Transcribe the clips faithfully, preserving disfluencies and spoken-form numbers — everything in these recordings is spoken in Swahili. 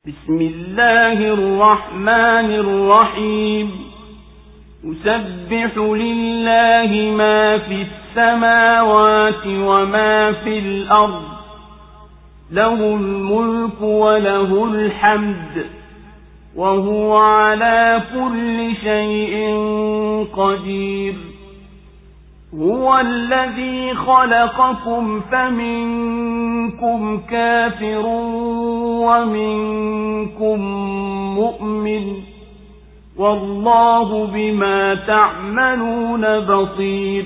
بسم الله الرحمن الرحيم يسبح لله ما في السماوات وما في الأرض له الملك وله الحمد وهو على كل شيء قدير هو الذي خلقكم فمنكم كافر ومنكم مؤمن والله بما تعملون بصير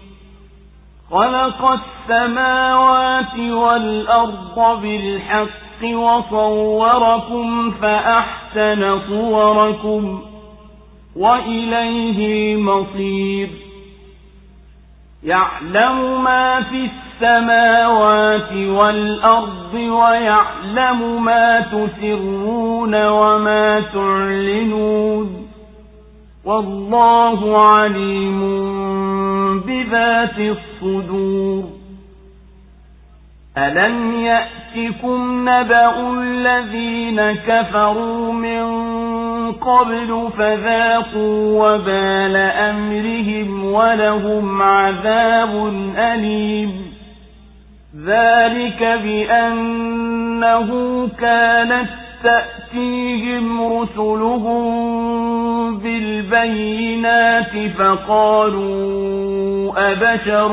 خلق السماوات والأرض بالحق وصوركم فأحسن صوركم وإليه المصير يعلم ما في السماوات والأرض ويعلم ما تسرون وما تعلنون والله عليم بذات الصدور ألم يأتكم نبأ الذين كفروا من قبل فذاقوا وبال أمرهم ولهم عذاب أليم ذلك بأنه كانت تأتيهم رسلهم بالبينات فقالوا أبشر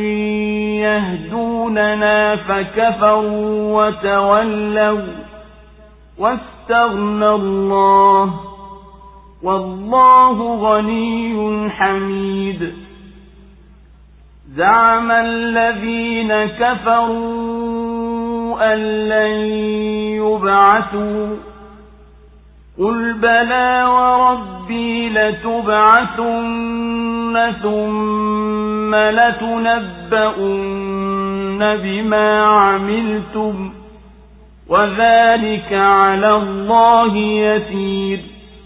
يهدوننا فكفروا وتولوا واستغنى الله والله غني حميد زعم الذين كفروا أن لن يبعثوا قل بلى وربي لتبعثن ثم لتنبؤن بما عملتم وذلك على الله يسير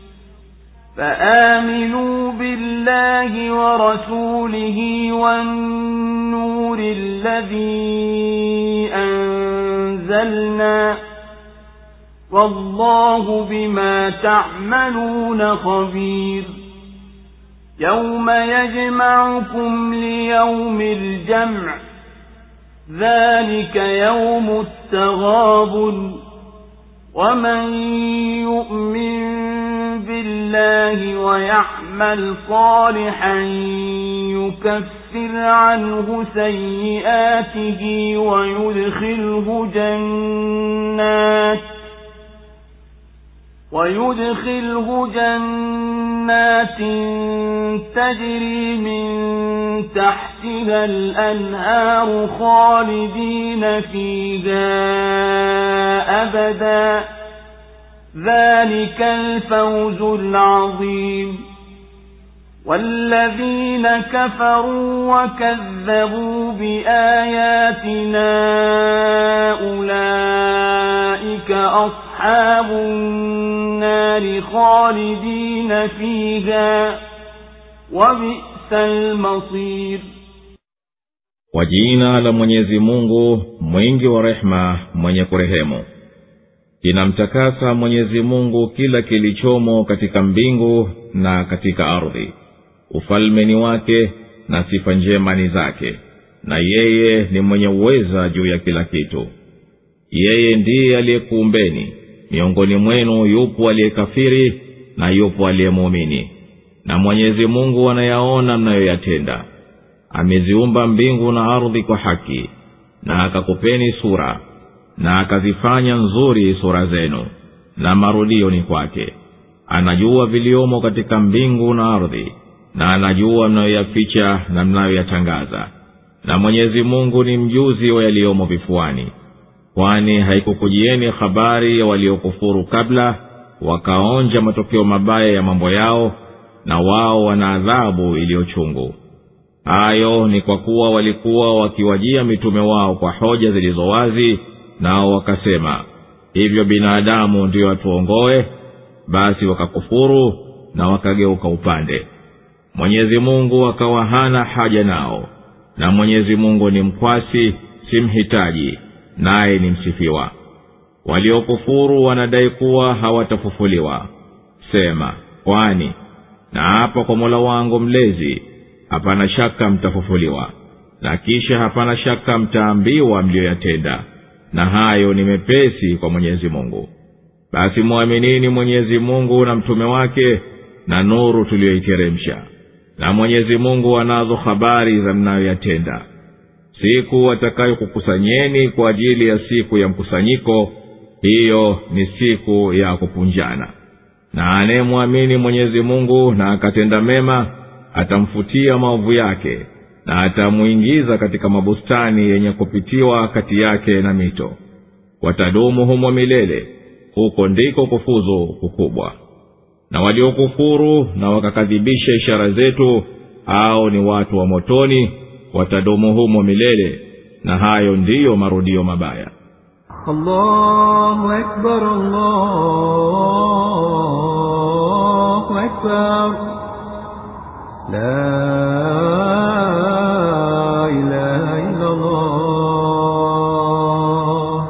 فآمنوا بالله ورسوله والنور الذي أنزلنا والله بما تعملون خبير يوم يجمعكم ليوم الجمع ذلك يوم التغابن ومن يؤمن بالله ويعمل صالحا يكفر عنه سيئاته ويدخله جنات ويدخله جنات تجري من تحتها الأنهار خالدين فيها أبدا ذلك الفوز العظيم والذين كفروا وكذبوا بآياتنا أولئك أصحاب النار خالدين فيها وبئس المصير Kwa jina la Mwenyezi Mungu mwingi wa rehema mwenye kurehemu. Inamtakasa Mwenyezi Mungu kila kilichomo katika mbingu na katika ardhi. Ufalme ni wake na sifa njema ni zake, na yeye ni mwenye uweza juu ya kila kitu. Yeye ndiye aliyekuumbeni, miongoni mwenu yupo aliyekafiri na yupo aliyemuamini, na Mwenyezi Mungu anayaona mnayoyatenda. Ameziumba mbingu na ardhi kwa haki, na akakupeni sura, na akazifanya nzuri sura zenu, na marudio ni kwake. Anajua viliomo katika mbingu na ardhi, na anajua mnayoyaficha na mnayoyatangaza. Na Mwenyezi Mungu ni mjuzi wa yaliomo vifuani. Kwani haikukujieni habari ya waliokufuru kabla, wakaonja matokeo mabaya ya mambo yao, na wao wana adhabu iliyochungu. Hayo ni kwa kuwa walikuwa wakiwajia mitume wao kwa hoja zilizo wazi, nao wakasema, hivyo binadamu ndio atuongoe? Basi wakakufuru na wakageuka upande. Mwenyezi Mungu akawa hana haja nao, na Mwenyezi Mungu ni mkwasi, si mhitaji, naye ni msifiwa. waliokufuru wanadai kuwa hawatafufuliwa. Sema, kwani na hapa kwa Mola wangu mlezi, hapana shaka mtafufuliwa, na kisha hapana shaka mtaambiwa mlioyatenda, na hayo ni mepesi kwa Mwenyezi Mungu. Basi muaminini Mwenyezi Mungu na mtume wake na nuru tuliyoiteremsha, na Mwenyezi Mungu anazo habari za mnayoyatenda. Siku atakayokukusanyeni kwa ajili ya siku ya mkusanyiko, hiyo ni siku ya kupunjana. Na anayemwamini Mwenyezi Mungu na akatenda mema, atamfutia maovu yake na atamuingiza katika mabustani yenye kupitiwa kati yake na mito. Watadumu humo milele, huko ndiko kufuzu kukubwa. Na waliokufuru na wakakadhibisha ishara zetu, hao ni watu wa motoni, watadumu humo milele, na hayo ndiyo marudio mabaya. Allahu Akbar, Allahu Akbar, la ilaha illa Allah.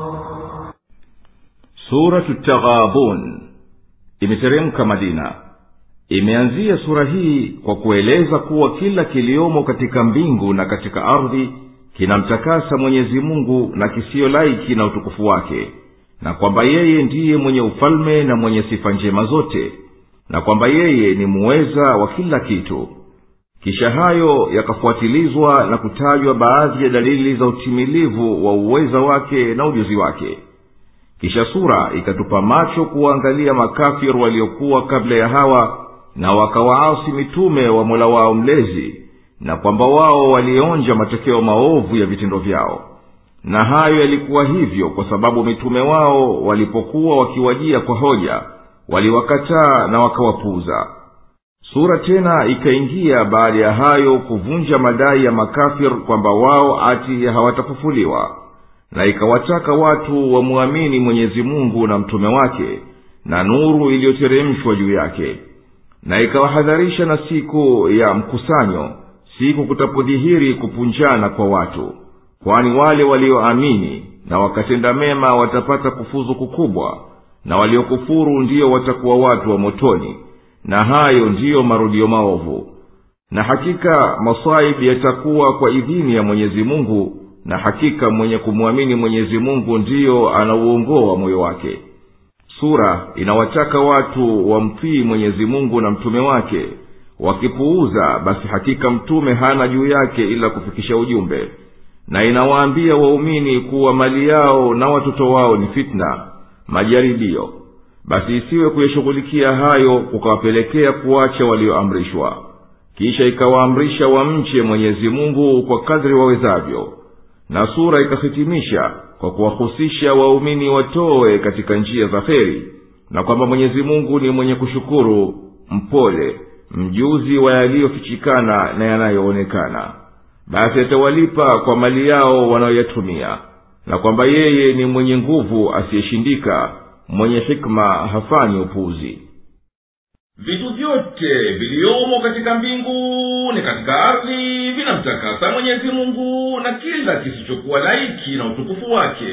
Suratu Taghabun imeteremka Madina. Imeanzia sura hii kwa kueleza kuwa kila kiliomo katika mbingu na katika ardhi kinamtakasa Mwenyezi Mungu na kisio laiki na utukufu wake, na kwamba yeye ndiye mwenye ufalme na mwenye sifa njema zote, na kwamba yeye ni muweza wa kila kitu. Kisha hayo yakafuatilizwa na kutajwa baadhi ya dalili za utimilivu wa uweza wake na ujuzi wake. Kisha sura ikatupa macho kuangalia makafiru waliokuwa kabla ya hawa na wakawaasi mitume wa Mola wao mlezi, na kwamba wao walionja matokeo maovu ya vitendo vyao. Na hayo yalikuwa hivyo kwa sababu mitume wao walipokuwa wakiwajia kwa hoja, waliwakataa na wakawapuuza. Sura tena ikaingia baada ya hayo kuvunja madai ya makafir kwamba wao ati hawatafufuliwa, na ikawataka watu wamuamini Mwenyezi Mungu na mtume wake na nuru iliyoteremshwa juu yake. Na ikawahadharisha na siku ya mkusanyo, siku kutapodhihiri kupunjana kwa watu, kwani wale walioamini na wakatenda mema watapata kufuzu kukubwa, na waliokufuru ndiyo watakuwa watu wa motoni, na hayo ndiyo marudio maovu. Na hakika masaibu yatakuwa kwa idhini ya Mwenyezi Mungu, na hakika mwenye kumwamini Mwenyezi Mungu ndiyo anauongoa moyo wake. Sura inawataka watu wamtii Mwenyezi Mungu na mtume wake. Wakipuuza, basi hakika mtume hana juu yake ila kufikisha ujumbe. Na inawaambia waumini kuwa mali yao na watoto wao ni fitna, majaribio. Basi isiwe kuyashughulikia hayo kukawapelekea kuacha walioamrishwa. Kisha ikawaamrisha wamche Mwenyezi Mungu kwa kadri wawezavyo. Na sura ikahitimisha kwa kuwahusisha waumini watoe katika njia za kheri, na kwamba Mwenyezi Mungu ni mwenye kushukuru, mpole, mjuzi wa yaliyofichikana na yanayoonekana. Basi atawalipa kwa mali yao wanayoyatumia, na kwamba yeye ni mwenye nguvu asiyeshindika, mwenye hikma hafanyi upuuzi. Vitu vyote viliomo katika mbingu ni katika ardhi vinamtakasa Mwenyezi Mungu na kila kisichokuwa laiki na utukufu wake.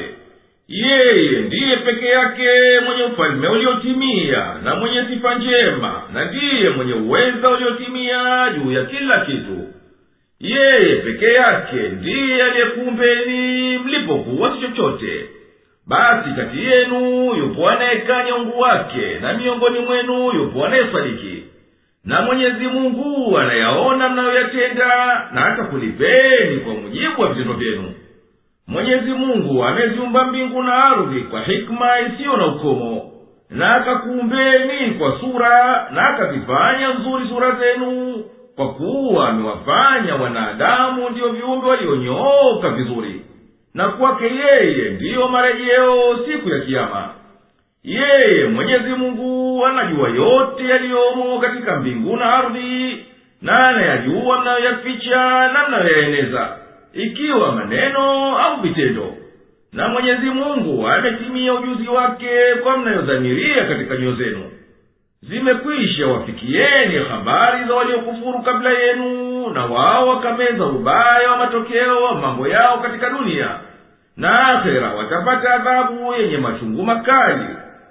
Yeye ndiye peke yake mwenye ufalme uliotimia na mwenye sifa njema, na ndiye mwenye uweza uliotimia juu ya kila kitu. Yeye peke yake ndiye aliyekuumbeni mlipokuwa si chochote. Basi kati yenu yupo anayekanya ungu wake, na miongoni mwenu yupo anayesadiki. Na Mwenyezi Mungu anayaona mnayoyatenda, na atakulipeni kwa mujibu wa vitendo vyenu. Mwenyezi Mungu ameziumba mbingu na ardhi kwa hikma isiyo na ukomo, na akakuumbeni kwa sura, na akazifanya nzuri sura zenu, kwa kuwa amewafanya wanadamu ndio viumbe walionyooka vizuri, na kwake yeye ndiyo marejeo siku ya kiyama. Yeye Mwenyezi Mungu anajua yote yaliyomo katika mbingu na ardhi, na anayajua mnayoyaficha na mnayoyaeneza, ikiwa maneno au vitendo. Na Mwenyezi Mungu ametimia ujuzi wake kwa mnayodhamiria katika nyoyo zenu. Zimekwisha wafikieni habari za waliokufuru kabla yenu, na wao wakameza ubaya wa matokeo wa mambo yao katika dunia. na akhera watapata adhabu yenye machungu makali.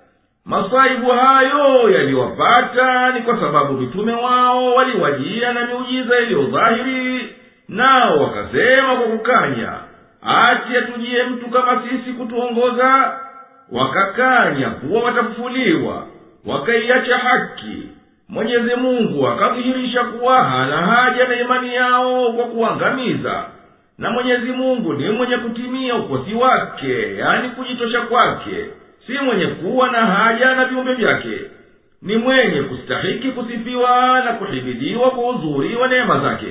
Masaibu hayo yaliwapata ni kwa sababu mitume wao waliwajia na miujiza iliyo dhahiri, nao wakasema kwa kukanya, ati atujie mtu kama sisi kutuongoza. Wakakanya kuwa watafufuliwa, wakaiacha haki. Mwenyezi Mungu akadhihirisha kuwa hana haja na imani yao kwa kuangamiza. Na Mwenyezi Mungu ni mwenye kutimia ukosi wake, yani kujitosha kwake, si mwenye kuwa na haja na viumbe vyake. Ni mwenye kustahiki kusifiwa na kuhimidiwa kwa uzuri wa neema zake.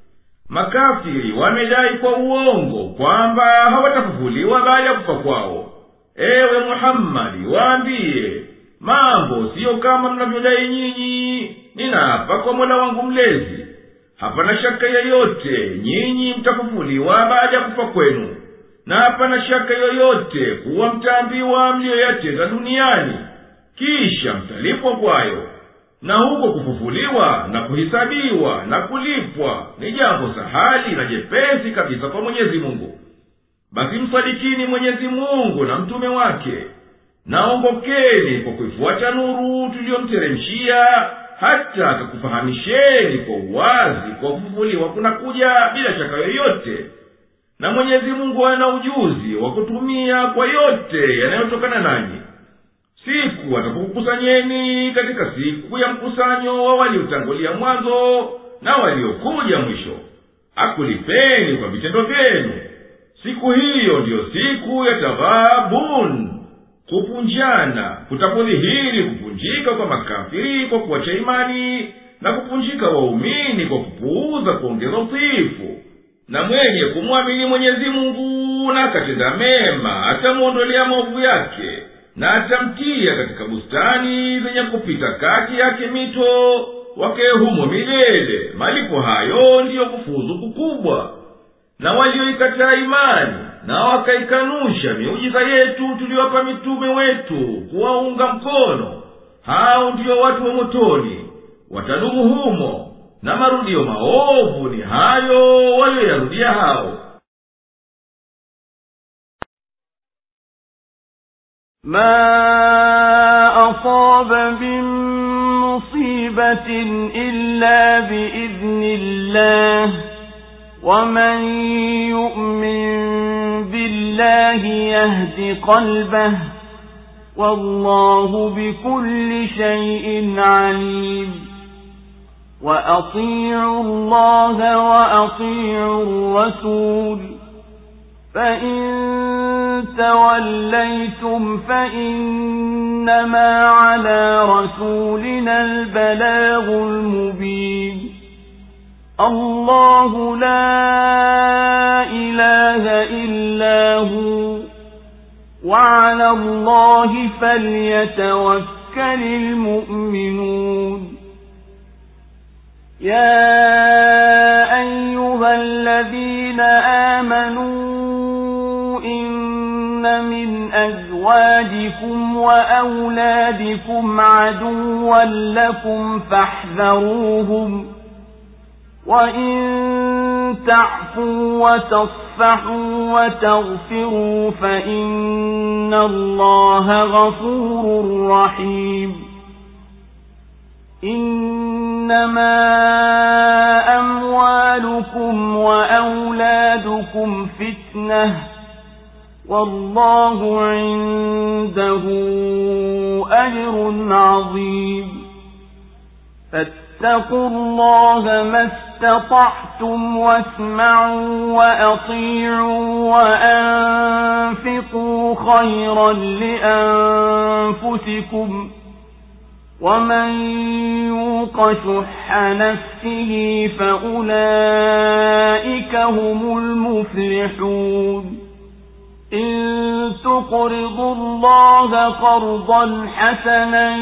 Makafiri wamedai kwa uongo kwamba hawatafufuliwa baada ya kufa kwao. Ewe Muhammadi, waambie, mambo siyo kama mnavyodai nyinyi. Ninaapa kwa Mola wangu mlezi, hapana shaka yoyote nyinyi mtafufuliwa baada ya kufa kwenu, na hapana shaka yoyote kuwa mtaambiwa mliyoyatenda duniani, kisha mtalipwa kwayo. Na huko kufufuliwa na kuhisabiwa na kulipwa ni jambo sahali na jepesi kabisa kwa Mwenyezi Mungu. Basi msadikini Mwenyezi Mungu na mtume wake, naongokeni kwa kuifuata nuru tuliyomteremshia, hata akakufahamisheni kwa uwazi kwa kufufuliwa kunakuja bila shaka yoyote. Na Mwenyezi Mungu ana ujuzi wa kutumia kwa yote yanayotokana nanyi. Siku atakukusanyeni katika siku ya mkusanyo wa waliotangulia mwanzo na waliokuja mwisho, akulipeni kwa vitendo vyenu. Siku hiyo ndiyo siku ya taghabun, kupunjana, kutapodhihiri kupunjika kwa makafiri kwa kuacha imani, na kupunjika waumini kwa kupuuza kuongeza utiifu. Na mwenye kumwamini Mwenyezi Mungu na akatenda mema, atamuondolea maovu yake, na atamtia katika bustani zenye kupita kati yake mito, wake humo milele. Malipo hayo ndiyo kufuzu kukubwa. Na walioikataa imani na wakaikanusha miujiza yetu tuliwapa mitume wetu kuwaunga mkono, hao ndiyo watu wa motoni, watadumu humo, na marudio maovu ni hayo walioyarudia hao. ما أصاب من مصيبة إلا بإذن الله ومن يؤمن بالله يهد قلبه والله بكل شيء عليم وأطيعوا الله وأطيعوا الرسول فإن توليتم فإنما على رسولنا البلاغ المبين الله لا إله إلا هو وعلى الله فليتوكل المؤمنون يا أيها الذين آمنوا إن من أزواجكم وأولادكم عدوا لكم فاحذروهم وإن تعفوا وتصفحوا وتغفروا فإن الله غفور رحيم إنما أموالكم وأولادكم فتنة والله عنده أجر عظيم فاتقوا الله ما استطعتم واسمعوا وأطيعوا وأنفقوا خيرا لأنفسكم ومن يوق شح نفسه فأولئك هم المفلحون إن تقرضوا الله قرضا حسنا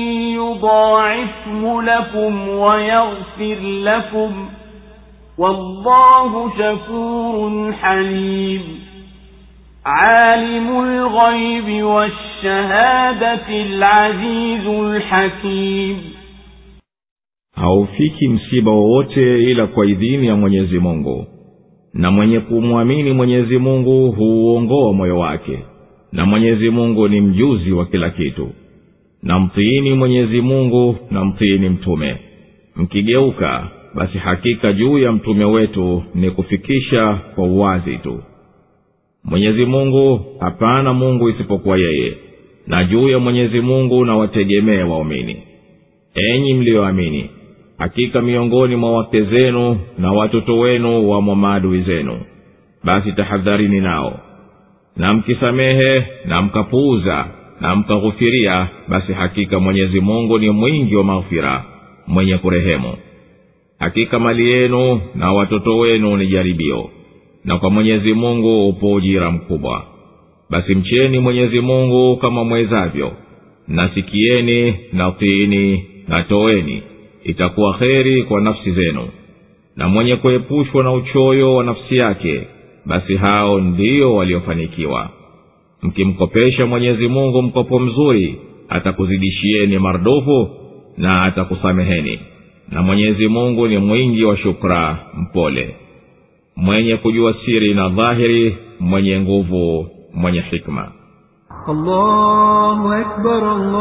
يضاعفه لكم ويغفر لكم والله شكور حليم عالم الغيب والشهادة العزيز الحكيم. haufiki msiba wowote ila kwa idhini ya Mwenyezi Mungu, na mwenye kumwamini Mwenyezi Mungu huuongoa moyo wake, na Mwenyezi Mungu ni mjuzi wa kila kitu. Na mtiini Mwenyezi Mungu na mtiini mtume. Mkigeuka basi hakika juu ya mtume wetu ni kufikisha kwa uwazi tu. Mwenyezi Mungu, hapana Mungu isipokuwa yeye, na juu ya Mwenyezi Mungu na wategemee waumini. Enyi mlioamini, hakika miongoni mwa wake zenu na watoto wenu wa maadui zenu, basi tahadharini nao. Na mkisamehe na mkapuuza na mkaghufiria, basi hakika Mwenyezi Mungu ni mwingi wa maghfira, mwenye kurehemu. Hakika mali yenu na watoto wenu ni jaribio, na kwa Mwenyezi Mungu upo ujira mkubwa. Basi mcheni Mwenyezi Mungu kama mwezavyo, na sikieni na utiini na toeni, itakuwa kheri kwa nafsi zenu. Na mwenye kuepushwa na uchoyo wa nafsi yake, basi hao ndio waliofanikiwa. Mkimkopesha Mwenyezi Mungu mkopo mzuri, atakuzidishieni mardufu na atakusameheni. Na Mwenyezi Mungu ni mwingi wa shukra, mpole, mwenye kujua siri na dhahiri, mwenye nguvu, mwenye hikma. Allahu Akbar,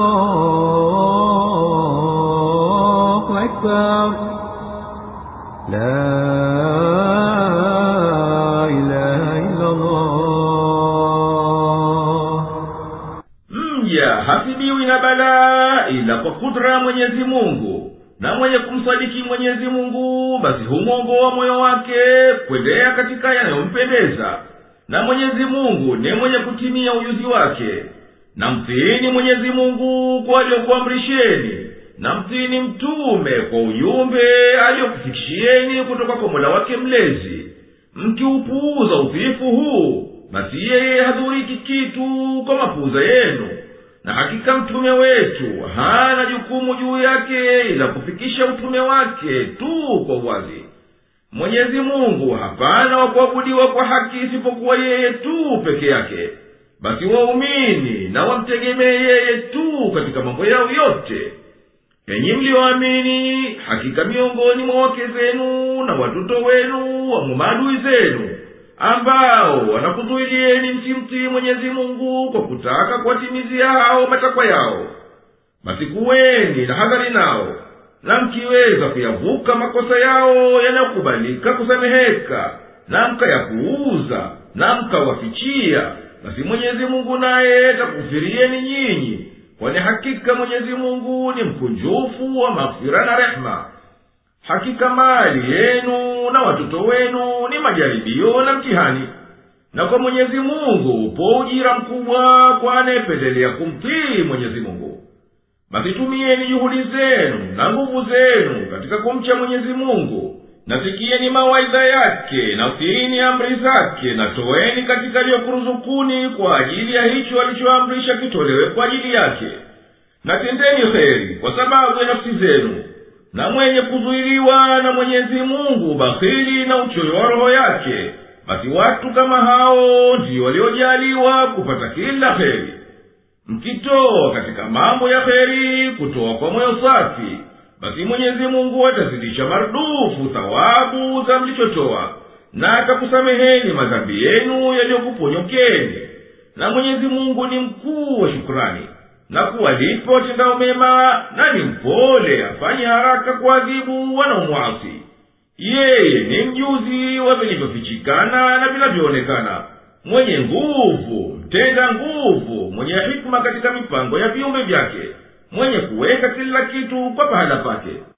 Allahu Akbar, la ilaha illa Allah. Mja hasibiwi na balaa ila kwa kudra ya Mwenyezi Mungu, na mwenye kumsadiki Mwenyezi Mungu basi humwongoa moyo wake kuendea katika yanayompendeza. Na Mwenyezi Mungu ni mwenye kutimia ujuzi wake. Na mtiini Mwenyezi Mungu kwa aliyokuamrisheni, na mtiini mtume kwa ujumbe aliyokufikishieni kutoka kwa Mola wake mlezi. Mkiupuuza utiifu huu, basi yeye hadhuriki kitu kwa mapuuza yenu. Na hakika mtume wetu hana jukumu juu yake ila kufikisha utume wake tu kwa wazi. Mwenyezi Mungu hapana wa kuabudiwa kwa haki isipokuwa yeye tu peke yake. Basi waumini na wamtegemee yeye tu katika mambo yao yote. Enyi mlioamini, hakika miongoni mwa wake zenu na watoto wenu wa maadui zenu, ambao wanakuzuilieni msimtii Mwenyezi Mungu kwa kutaka kuwatimizia hao matakwa yao, basi kuweni na hadhari nao. Na mkiweza kuyavuka makosa yao yanayokubalika kusameheka, na mkayapuuza na mkawafichia, basi Mwenyezi Mungu naye atakufirieni nyinyi, kwani hakika Mwenyezi Mungu ni mkunjufu wa maghfira na rehema. Hakika mali yenu na watoto wenu ni majaribio na mtihani, na kwa Mwenyezi Mungu upo ujira mkubwa kwa anayependelea kumtii Mwenyezi Mungu. Basi tumieni juhudi zenu na nguvu zenu katika kumcha Mwenyezi Mungu, na sikieni mawaidha yake na utiini amri zake, na toeni katika aliyokuruzukuni kwa ajili ya hicho alichoamrisha kitolewe kwa ajili yake. Na tendeni kheri kwa sababu ya nafsi zenu. Na mwenye kuzuiliwa na Mwenyezi Mungu bakhili na uchoyo wa roho yake, basi watu kama hao ndio waliojaliwa kupata kila kheri. Mkitoa katika mambo ya kheri kutoa kwa moyo safi, basi Mwenyezi Mungu atazidisha mardufu thawabu za mlichotoa, na atakusameheni madhambi yenu yaliyokuponyokeni. Na Mwenyezi Mungu ni mkuu wa shukrani, na kuwalipa watendao mema, na ni mpole afanye haraka kuadhibu wanaomwasi. Yeye ni mjuzi wa vilivyofichikana na vinavyoonekana, mwenye nguvu, mtenda nguvu, mwenye hikma katika mipango ya viumbe vyake, mwenye kuweka kila kitu kwa pahala pake.